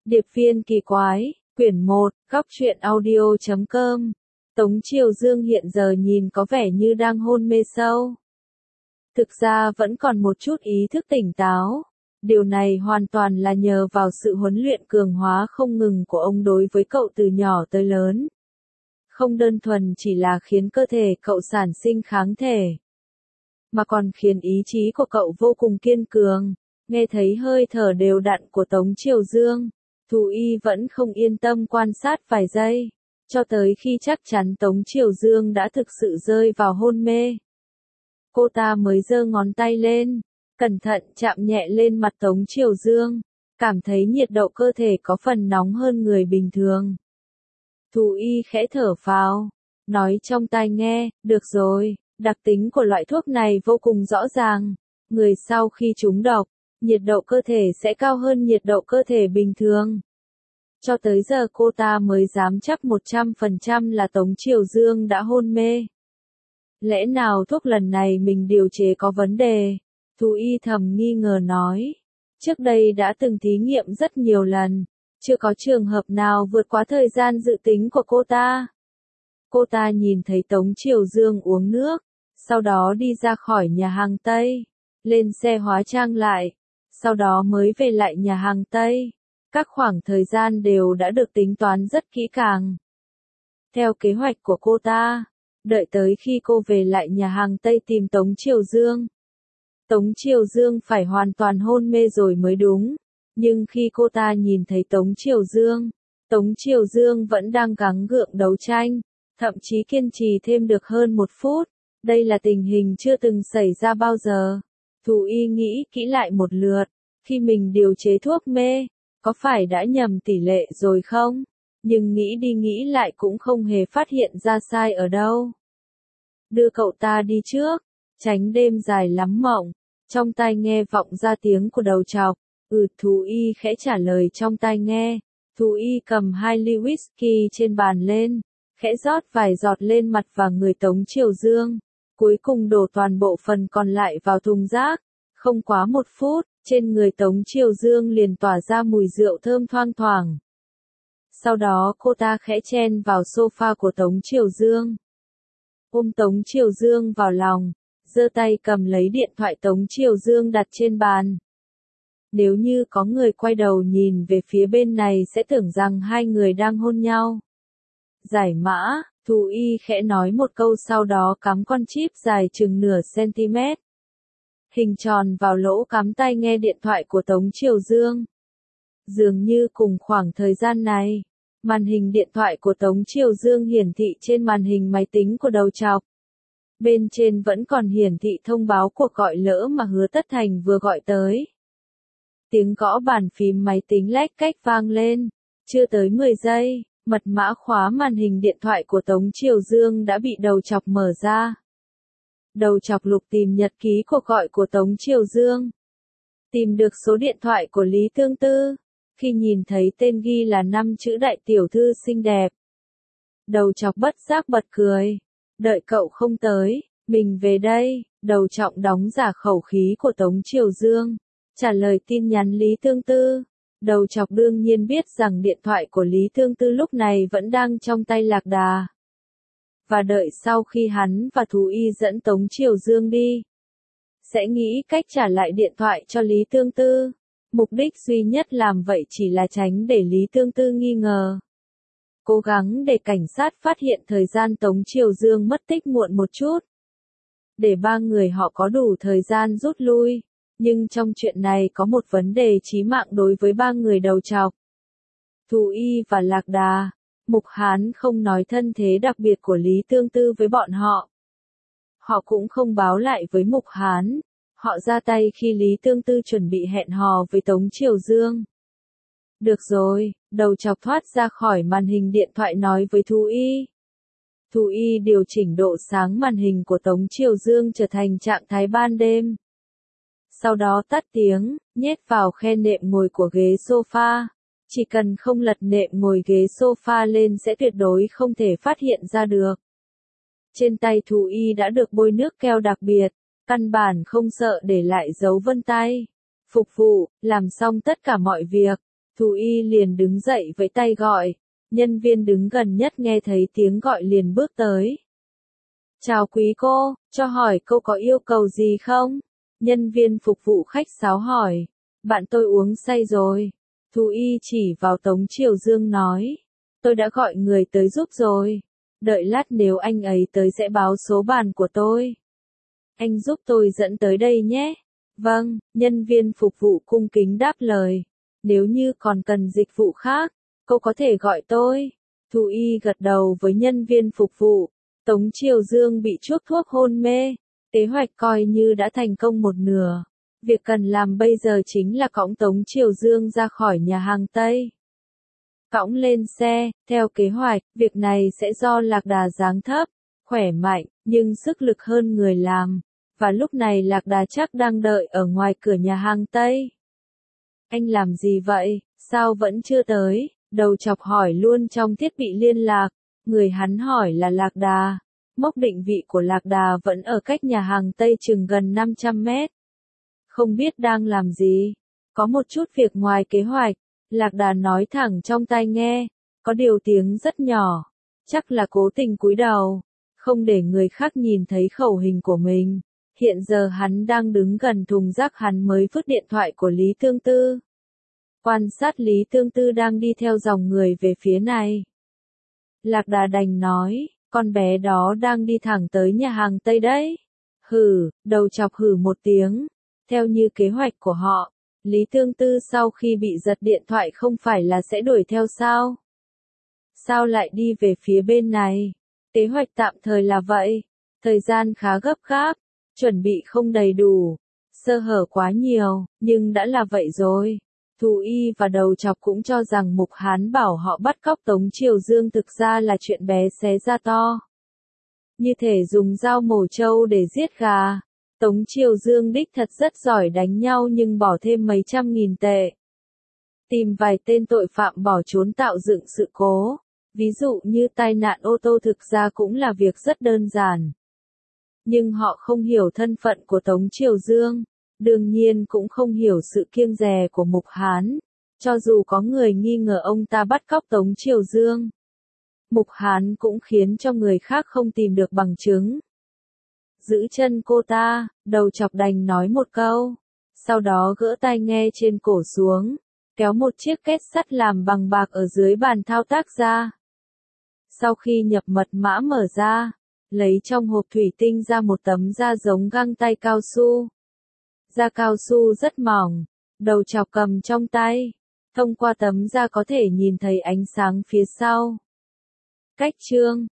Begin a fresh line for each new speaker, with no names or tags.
Điệp viên kỳ quái, quyển 1, góc truyện audio.com. Tống Triều Dương hiện giờ nhìn có vẻ như đang hôn mê sâu. Thực ra vẫn còn một chút ý thức tỉnh táo. Điều này hoàn toàn là nhờ vào sự huấn luyện cường hóa không ngừng của ông đối với cậu từ nhỏ tới lớn. Không đơn thuần chỉ là khiến cơ thể cậu sản sinh kháng thể, mà còn khiến ý chí của cậu vô cùng kiên cường. Nghe thấy hơi thở đều đặn của Tống Triều Dương, Thù Y vẫn không yên tâm quan sát vài giây, cho tới khi chắc chắn Tống Triều Dương đã thực sự rơi vào hôn mê. Cô ta mới giơ ngón tay lên, cẩn thận chạm nhẹ lên mặt Tống Triều Dương, cảm thấy nhiệt độ cơ thể có phần nóng hơn người bình thường. Thù Y khẽ thở phào, nói trong tai nghe, được rồi, đặc tính của loại thuốc này vô cùng rõ ràng. Người sau khi trúng độc, nhiệt độ cơ thể sẽ cao hơn nhiệt độ cơ thể bình thường. Cho tới giờ cô ta mới dám chắc 100% là Tống Triều Dương đã hôn mê. Lẽ nào thuốc lần này mình điều chế có vấn đề? Thú Y thầm nghi ngờ nói. Trước đây đã từng thí nghiệm rất nhiều lần, chưa có trường hợp nào vượt quá thời gian dự tính của cô ta. Cô ta nhìn thấy Tống Triều Dương uống nước, sau đó đi ra khỏi nhà hàng Tây, lên xe hóa trang lại, sau đó mới về lại nhà hàng Tây. Các khoảng thời gian đều đã được tính toán rất kỹ càng. Theo kế hoạch của cô ta, đợi tới khi cô về lại nhà hàng Tây tìm Tống Triều Dương. Tống Triều Dương phải hoàn toàn hôn mê rồi mới đúng. Nhưng khi cô ta nhìn thấy Tống Triều Dương vẫn đang gắng gượng đấu tranh, thậm chí kiên trì thêm được hơn 1 phút. Đây là tình hình chưa từng xảy ra bao giờ. Thù Y nghĩ kỹ lại một lượt, khi mình điều chế thuốc mê, có phải đã nhầm tỷ lệ rồi không? Nhưng nghĩ đi nghĩ lại cũng không hề phát hiện ra sai ở đâu. Đưa cậu ta đi trước, tránh đêm dài lắm mộng. Trong tai nghe vọng ra tiếng của đầu trọc. Thú Y khẽ trả lời trong tai nghe. Thú Y cầm 2 ly whisky trên bàn lên, khẽ rót vài giọt lên mặt và người Tống Triều Dương. Cuối cùng đổ toàn bộ phần còn lại vào thùng rác. Không quá 1 phút, trên người Tống Triều Dương liền tỏa ra mùi rượu thơm thoang thoảng. Sau đó cô ta khẽ chen vào sofa của Tống Triều Dương. Ôm Tống Triều Dương vào lòng, giơ tay cầm lấy điện thoại Tống Triều Dương đặt trên bàn. Nếu như có người quay đầu nhìn về phía bên này sẽ tưởng rằng hai người đang hôn nhau. Giải mã, Thù Y khẽ nói một câu sau đó cắm con chip dài chừng nửa cm. Hình tròn vào lỗ cắm tai nghe điện thoại của Tống Triều Dương. Dường như cùng khoảng thời gian này, màn hình điện thoại của Tống Triều Dương hiển thị trên màn hình máy tính của đầu trọc. Bên trên vẫn còn hiển thị thông báo cuộc gọi lỡ mà Hứa Tất Thành vừa gọi tới. Tiếng gõ bàn phím máy tính lách cách vang lên. Chưa tới 10 giây, mật mã khóa màn hình điện thoại của Tống Triều Dương đã bị đầu trọc mở ra. Đầu trọc lục tìm nhật ký cuộc gọi của Tống Triều Dương. Tìm được số điện thoại của Lý Tương Tư. Khi nhìn thấy tên ghi là 5 chữ đại tiểu thư xinh đẹp. Đầu trọc bất giác bật cười. Đợi cậu không tới, mình về đây. Đầu trọc đóng giả khẩu khí của Tống Triều Dương. Trả lời tin nhắn Lý Tương Tư. Đầu trọc đương nhiên biết rằng điện thoại của Lý Tương Tư lúc này vẫn đang trong tay Lạc Đà. Và đợi sau khi hắn và Thú Y dẫn Tống Triều Dương đi, sẽ nghĩ cách trả lại điện thoại cho Lý Tương Tư. Mục đích duy nhất làm vậy chỉ là tránh để Lý Tương Tư nghi ngờ. Cố gắng để cảnh sát phát hiện thời gian Tống Triều Dương mất tích muộn một chút. Để 3 người họ có đủ thời gian rút lui. Nhưng trong chuyện này có một vấn đề chí mạng đối với 3 người đầu trọc. Thú Y và Lạc Đà. Mục Hán không nói thân thế đặc biệt của Lý Tương Tư với bọn họ. Họ cũng không báo lại với Mục Hán. Họ ra tay khi Lý Tương Tư chuẩn bị hẹn hò với Tống Triều Dương. Được rồi, đầu trọc thoát ra khỏi màn hình điện thoại nói với Thú Y. Thú Y điều chỉnh độ sáng màn hình của Tống Triều Dương trở thành trạng thái ban đêm. Sau đó tắt tiếng, nhét vào khe nệm ngồi của ghế sofa. Chỉ cần không lật nệm ngồi ghế sofa lên sẽ tuyệt đối không thể phát hiện ra được. Trên tay Thú Y đã được bôi nước keo đặc biệt, căn bản không sợ để lại dấu vân tay. Phục vụ, làm xong tất cả mọi việc, Thú y liền đứng dậy vẫy tay gọi, nhân viên đứng gần nhất nghe thấy tiếng gọi liền bước tới. Chào quý cô, cho hỏi cô có yêu cầu gì không? Nhân viên phục vụ khách sáo hỏi. Bạn tôi uống say rồi. Thú y chỉ vào Tống Triều Dương nói. Tôi đã gọi người tới giúp rồi. Đợi lát nếu anh ấy tới sẽ báo số bàn của tôi. Anh giúp tôi dẫn tới đây nhé. Vâng, nhân viên phục vụ cung kính đáp lời. Nếu như còn cần dịch vụ khác, cô có thể gọi tôi. Thú y gật đầu với nhân viên phục vụ. Tống Triều Dương bị chuốc thuốc hôn mê. Kế hoạch coi như đã thành công một nửa. Việc cần làm bây giờ chính là cõng Tống Triều Dương ra khỏi nhà hàng Tây. Cõng lên xe, theo kế hoạch, việc này sẽ do Lạc Đà dáng thấp, khỏe mạnh, nhưng sức lực hơn người làm. Và lúc này Lạc Đà chắc đang đợi ở ngoài cửa nhà hàng Tây. Anh làm gì vậy, sao vẫn chưa tới? Đầu chọc hỏi luôn trong thiết bị liên lạc. Người hắn hỏi là Lạc Đà. Mốc định vị của Lạc Đà vẫn ở cách nhà hàng Tây chừng gần 500 mét. Không biết đang làm gì. Có một chút việc ngoài kế hoạch. Lạc Đà nói thẳng trong tai nghe. Có điều tiếng rất nhỏ. Chắc là cố tình cúi đầu. Không để người khác nhìn thấy khẩu hình của mình. Hiện giờ hắn đang đứng gần thùng rác, hắn mới vứt điện thoại của Lý Tương Tư. Quan sát Lý Tương Tư đang đi theo dòng người về phía này. Lạc Đà đành nói, con bé đó đang đi thẳng tới nhà hàng Tây đấy. Hử, đầu chọc hử một tiếng. Theo như kế hoạch của họ, Lý Tương Tư sau khi bị giật điện thoại không phải là sẽ đuổi theo sao? Sao lại đi về phía bên này? Kế hoạch tạm thời là vậy. Thời gian khá gấp gáp, chuẩn bị không đầy đủ, sơ hở quá nhiều, nhưng đã là vậy rồi. Thú y và đầu chọc cũng cho rằng Mục Hán bảo họ bắt cóc Tống Triều Dương thực ra là chuyện bé xé ra to. Như thể dùng dao mổ trâu để giết gà. Tống Triều Dương đích thật rất giỏi đánh nhau nhưng bỏ thêm mấy trăm nghìn tệ. Tìm vài tên tội phạm bỏ trốn tạo dựng sự cố. Ví dụ như tai nạn ô tô thực ra cũng là việc rất đơn giản. Nhưng họ không hiểu thân phận của Tống Triều Dương. Đương nhiên cũng không hiểu sự kiêng dè của Mục Hán. Cho dù có người nghi ngờ ông ta bắt cóc Tống Triều Dương, Mục Hán cũng khiến cho người khác không tìm được bằng chứng. Giữ chân cô ta, đầu chọc đành nói một câu. Sau đó gỡ tai nghe trên cổ xuống, kéo một chiếc két sắt làm bằng bạc ở dưới bàn thao tác ra. Sau khi nhập mật mã mở ra, lấy trong hộp thủy tinh ra một tấm da giống găng tay cao su. Da cao su rất mỏng, đầu chọc cầm trong tay. Thông qua tấm da có thể nhìn thấy ánh sáng phía sau. Cách chương